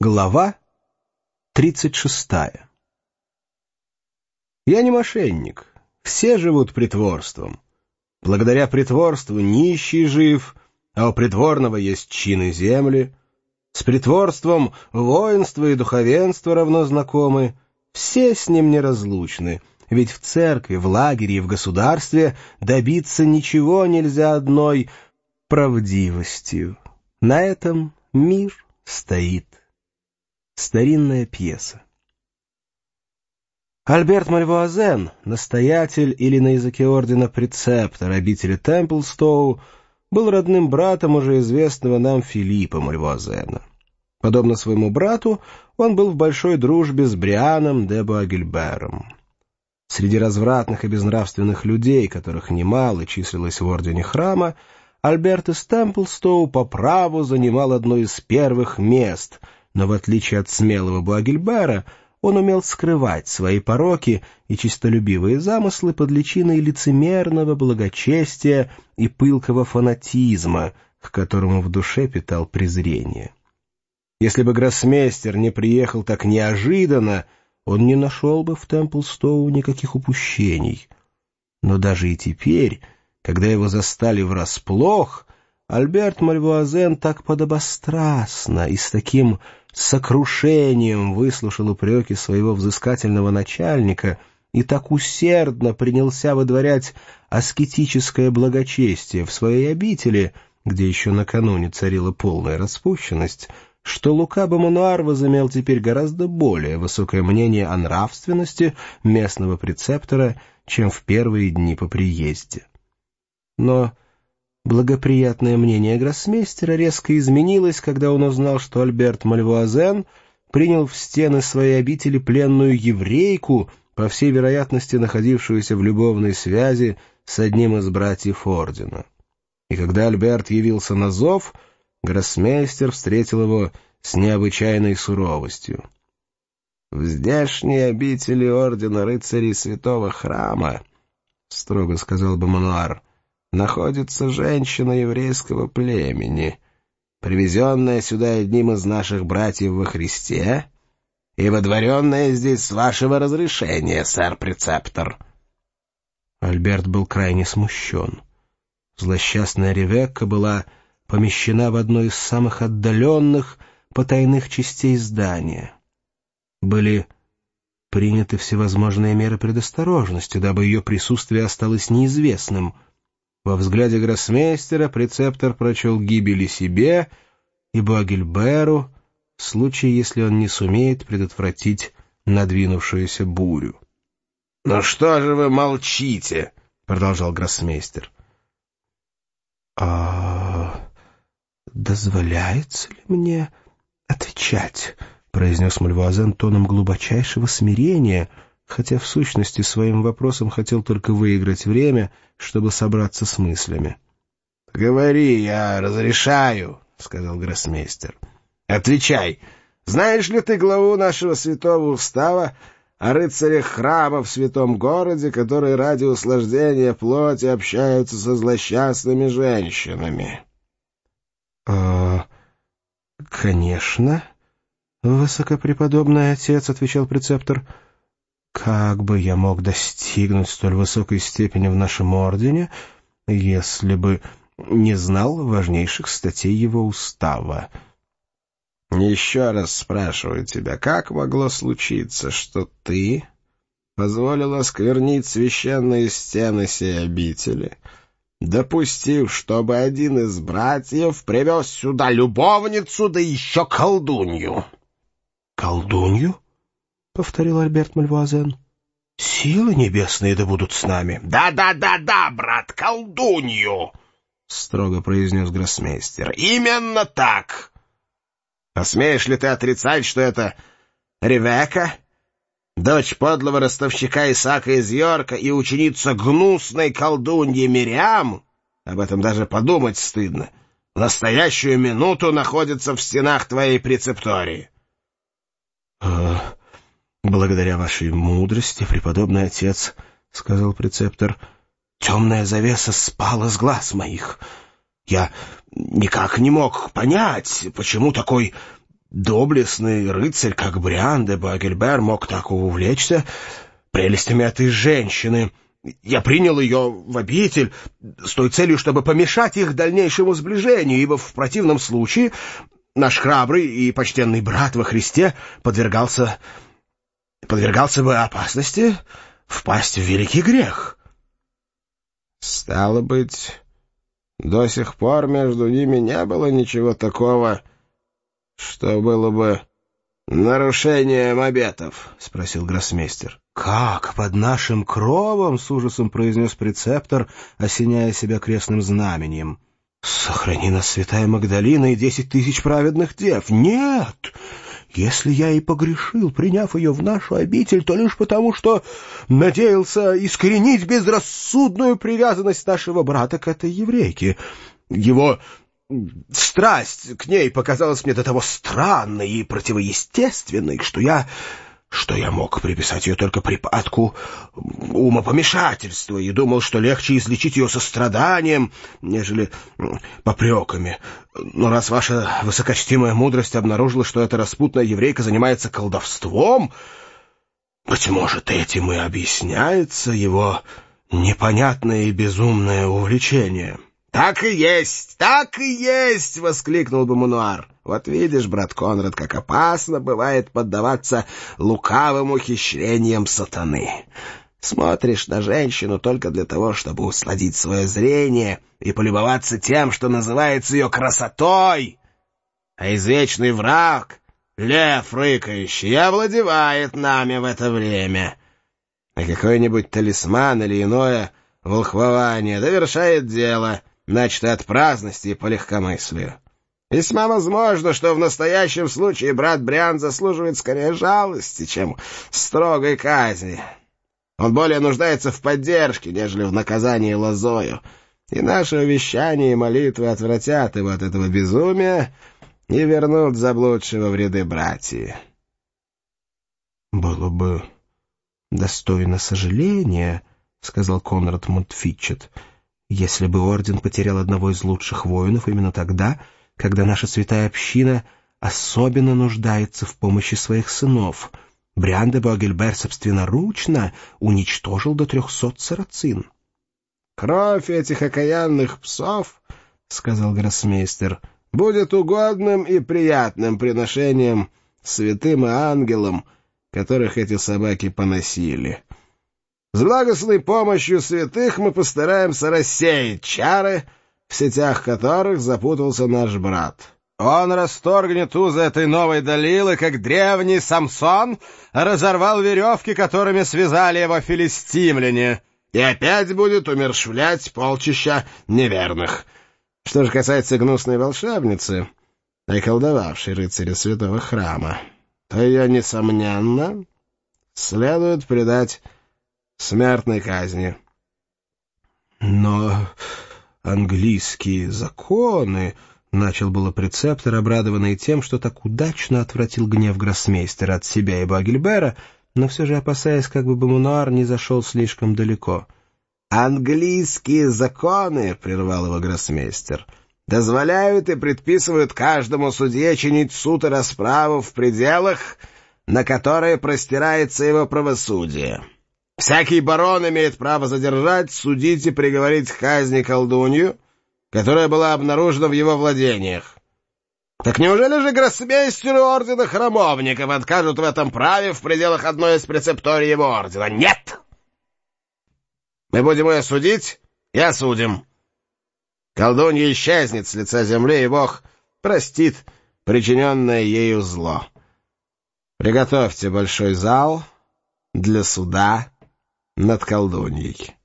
Глава 36. Я не мошенник. Все живут притворством. Благодаря притворству нищий жив, а у притворного есть чины земли. С притворством воинство и духовенство равно знакомы. Все с ним неразлучны, ведь в церкви, в лагере и в государстве добиться ничего нельзя одной правдивостью. На этом мир стоит. Старинная пьеса. Альберт Мальвуазен, настоятель или на языке ордена прецептор обители Темплстоу, был родным братом уже известного нам Филиппа Мальвуазена. Подобно своему брату, он был в большой дружбе с Брианом де Буагильбером. Среди развратных и безнравственных людей, которых немало числилось в ордене храма, Альберт из Темплстоу по праву занимал одно из первых мест, но в отличие от смелого Буагильбера, он умел скрывать свои пороки и честолюбивые замыслы под личиной лицемерного благочестия и пылкого фанатизма, к которому в душе питал презрение. Если бы гроссмейстер не приехал так неожиданно, он не нашел бы в Темплстоу никаких упущений. Но даже и теперь, когда его застали врасплох, Альберт Мальвуазен так подобострастно и с таким сокрушением выслушал упреки своего взыскательного начальника и так усердно принялся выдворять аскетическое благочестие в своей обители, где еще накануне царила полная распущенность, что Лука Бомануар возымел теперь гораздо более высокое мнение о нравственности местного прецептора, чем в первые дни по приезде. Но благоприятное мнение гроссмейстера резко изменилось, когда он узнал, что Альберт Мальвуазен принял в стены своей обители пленную еврейку, по всей вероятности находившуюся в любовной связи с одним из братьев ордена. И когда Альберт явился на зов, гроссмейстер встретил его с необычайной суровостью. «В здешней обители ордена рыцарей святого храма, — строго сказал Бомануар, — находится женщина еврейского племени, привезенная сюда одним из наших братьев во Христе и водворенная здесь с вашего разрешения, сэр-прецептор». Альберт был крайне смущен. Злосчастная Ревекка была помещена в одной из самых отдаленных потайных частей здания. Были приняты всевозможные меры предосторожности, дабы ее присутствие осталось неизвестным. Во взгляде гроссмейстера прецептор прочел гибели себе и Буагильберу в случае, если он не сумеет предотвратить надвинувшуюся бурю. — Ну что же вы молчите? — продолжал гроссмейстер. — Дозволяется ли мне отвечать? — произнес Мальвуазен тоном глубочайшего смирения, хотя в сущности своим вопросом хотел только выиграть время, чтобы собраться с мыслями. — Говори, я разрешаю, — сказал гроссмейстер. — Отвечай, знаешь ли ты главу нашего святого устава о рыцарях храма в святом городе, которые ради услаждения плоти общаются со злосчастными женщинами? — Конечно, высокопреподобный отец, — отвечал прецептор. — Как бы я мог достигнуть столь высокой степени в нашем ордене, если бы не знал важнейших статей его устава? — Еще раз спрашиваю тебя, как могло случиться, что ты позволил осквернить священные стены сей обители, допустив, чтобы один из братьев привез сюда любовницу, да еще колдунью? — Колдунью? — повторил Альберт Мальвуазен. — Силы небесные да будут с нами. — Да, брат, колдунью! — строго произнес гроссмейстер. — Именно так! Посмеешь ли ты отрицать, что это Ревекка, дочь подлого ростовщика Исаака из Йорка и ученица гнусной колдуньи Мириам? Об этом даже подумать стыдно. В настоящую минуту находится в стенах твоей прецептории. Благодаря вашей мудрости, преподобный отец, — сказал прецептор, — темная завеса спала с глаз моих. Я никак не мог понять, почему такой доблестный рыцарь, как Бриан де Буагильбер, мог так увлечься прелестями этой женщины. Я принял ее в обитель с той целью, чтобы помешать их дальнейшему сближению, ибо в противном случае наш храбрый и почтенный брат во Христе подвергался бы опасности впасть в великий грех. Стало быть, до сих пор между ними не было ничего такого, что было бы нарушением обетов? — спросил гроссмейстер. — Как, под нашим кровом? — с ужасом произнес прецептор, осеняя себя крестным знаменем. — Сохрани нас, святая Магдалина, и 10 000 праведных дев. Нет! Если я и погрешил, приняв ее в нашу обитель, то лишь потому, что надеялся искоренить безрассудную привязанность нашего брата к этой еврейке. Его страсть к ней показалась мне до того странной и противоестественной, что я мог приписать ее только припадку умопомешательства и думал, что легче излечить ее состраданием, нежели попреками. Но раз ваша высокочтимая мудрость обнаружила, что эта распутная еврейка занимается колдовством, быть может, этим и объясняется его непонятное и безумное увлечение. — Так и есть! — воскликнул Бумануар. — Вот видишь, брат Конрад, как опасно бывает поддаваться лукавым ухищрениям сатаны. Смотришь на женщину только для того, чтобы усладить свое зрение и полюбоваться тем, что называется ее красотой. А извечный враг, лев рыкающий, овладевает нами в это время. А какой-нибудь талисман или иное волхвование довершает дело, начато от праздности и по легкомыслию. Весьма возможно, что в настоящем случае брат Бриан заслуживает скорее жалости, чем строгой казни. Он более нуждается в поддержке, нежели в наказании лозою, и наши увещания и молитвы отвратят его от этого безумия и вернут заблудшего в ряды братьев. «Было бы достойно сожаления, — сказал Конрад Монтфитчет, — если бы орден потерял одного из лучших воинов именно тогда, когда наша святая община особенно нуждается в помощи своих сынов. Бриан де Буагильбер собственноручно уничтожил до 300 сарацин. — Кровь этих окаянных псов, — сказал гроссмейстер, — будет угодным и приятным приношением святым и ангелам, которых эти собаки поносили. С благостной помощью святых мы постараемся рассеять чары, в сетях которых запутался наш брат. Он расторгнет узы этой новой Далилы, как древний Самсон разорвал веревки, которыми связали его филистимляне, и опять будет умерщвлять полчища неверных. Что же касается гнусной волшебницы, околдовавшей рыцаря святого храма, то ее, несомненно, следует предать смертной казни. Но английские законы... Начал было прецептор, обрадованный тем, что так удачно отвратил гнев гроссмейстера от себя и Буагильбера, но все же опасаясь, как бы Бумануар не зашел слишком далеко. «Английские законы, — прервал его гроссмейстер, — дозволяют и предписывают каждому судье чинить суд и расправу в пределах, на которые простирается его правосудие. Всякий барон имеет право задержать, судить и приговорить к казни колдунью, которая была обнаружена в его владениях. Так неужели же гроссмейстеру ордена храмовников откажут в этом праве в пределах одной из прецепторий его ордена? Нет! Мы будем ее судить и осудим. Колдунья исчезнет с лица земли, и Бог простит причиненное ею зло. Приготовьте большой зал для суда над колдуньей».